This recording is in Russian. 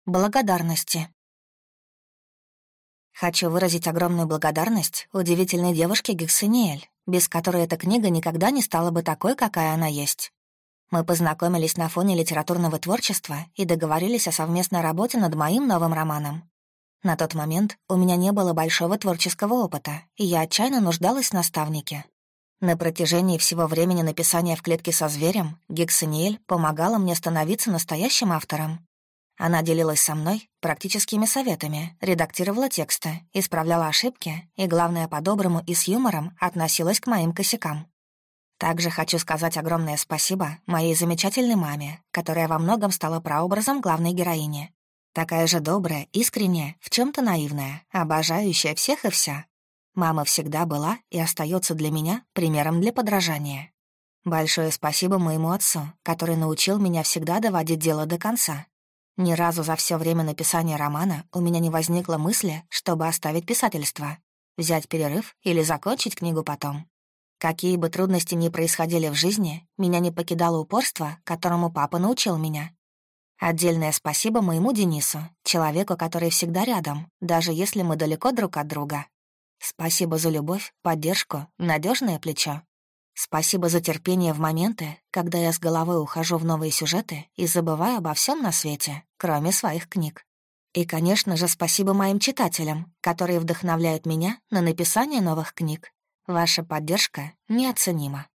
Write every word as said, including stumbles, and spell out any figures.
Благодарности. Хочу выразить огромную благодарность удивительной девушке Гексениэль, без которой эта книга никогда не стала бы такой, какая она есть. Мы познакомились на фоне литературного творчества и договорились о совместной работе над моим новым романом. На тот момент у меня не было большого творческого опыта, и я отчаянно нуждалась в наставнике. На протяжении всего времени написания «В клетке со зверем» Гексениэль помогала мне становиться настоящим автором. Она делилась со мной практическими советами, редактировала тексты, исправляла ошибки и, главное, по-доброму и с юмором относилась к моим косякам. Также хочу сказать огромное спасибо моей замечательной маме, которая во многом стала прообразом главной героини. Такая же добрая, искренняя, в чем то наивная, обожающая всех и вся. Мама всегда была и остается для меня примером для подражания. Большое спасибо моему отцу, который научил меня всегда доводить дело до конца. Ни разу за все время написания романа у меня не возникло мысли, чтобы оставить писательство, взять перерыв или закончить книгу потом. Какие бы трудности ни происходили в жизни, меня не покидало упорство, которому папа научил меня. Отдельное спасибо моему Денису, человеку, который всегда рядом, даже если мы далеко друг от друга. Спасибо за любовь, поддержку, надежное плечо. Спасибо за терпение в моменты, когда я с головой ухожу в новые сюжеты и забываю обо всем на свете, кроме своих книг. И, конечно же, спасибо моим читателям, которые вдохновляют меня на написание новых книг. Ваша поддержка неоценима.